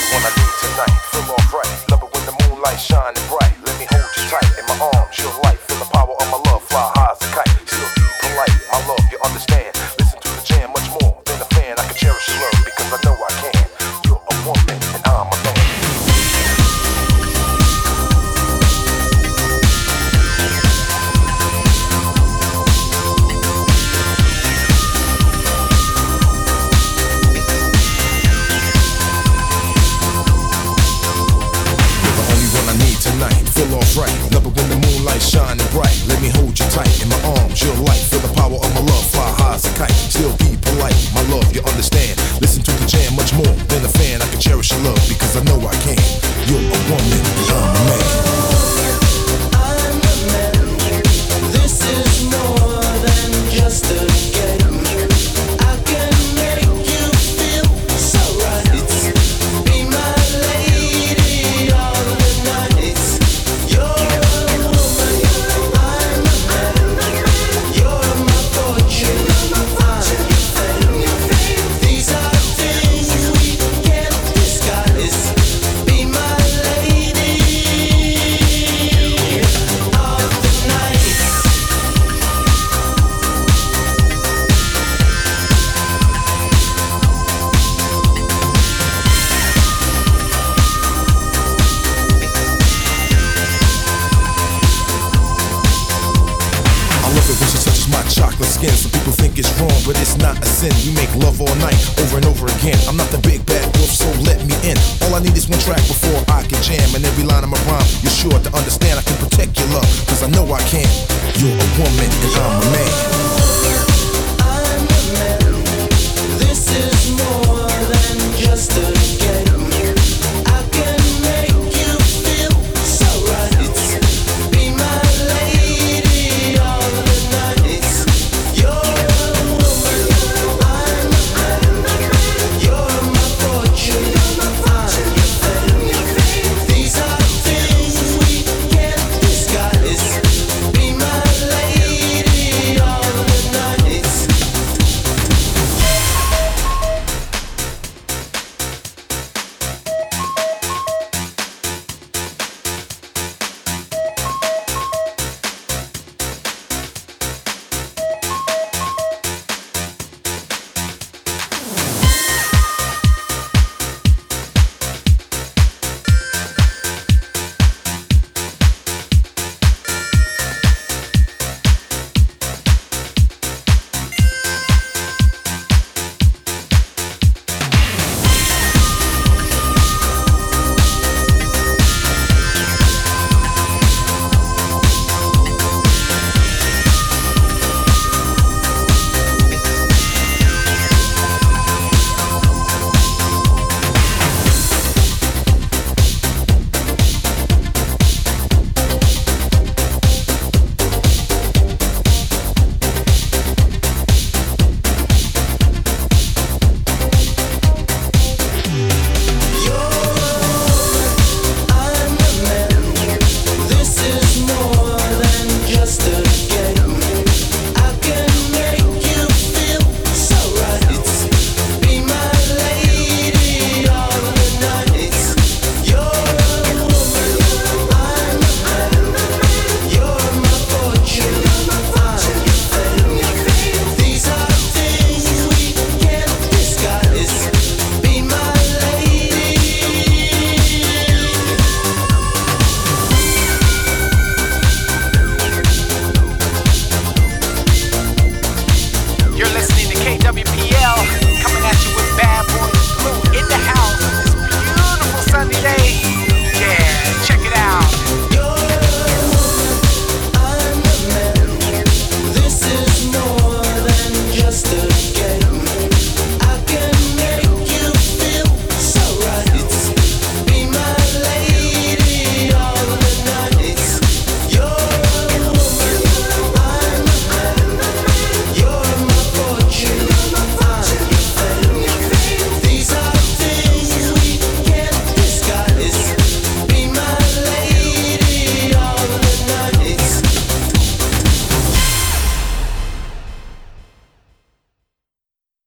one I need tonight. Feel alright, love it when the moonlight shining bright. Let me hold you tight in my arms, your light. Feel the power of my love, fly high as a kite. Still be polite, my love, you understand. Listen to the jam much more than a fan. I can cherish your love because I know I can. You're a woman and I'm a man. Feel alright, love it when the moonlight shining bright. Let me hold you tight in my arms, your light. Feel the power of my love, fly high as a kite. Still be polite, my love, you understand. Listen to the jam much more than a fan. I can cherish your love because I know I can. You're a woman, I'm a man. I'm a man. This is more than just a game. I can make you feel so right. Be my lady all the night. You're a woman, I'm a man. You're my fortune, I'm your fame. These are things we can't disguise. Be my lady of the night. I love it when she touches my chocolate skin. Some people think it's wrong, but it's not a sin. We make love all night, over and over again. I'm not the big bad wolf, so let me in. All I need is one track before I can jam. And every line of my rhyme, you're sure to understand. I can protect your love, cause I know I can. You're a woman and I'm a man. I'm a man. This is more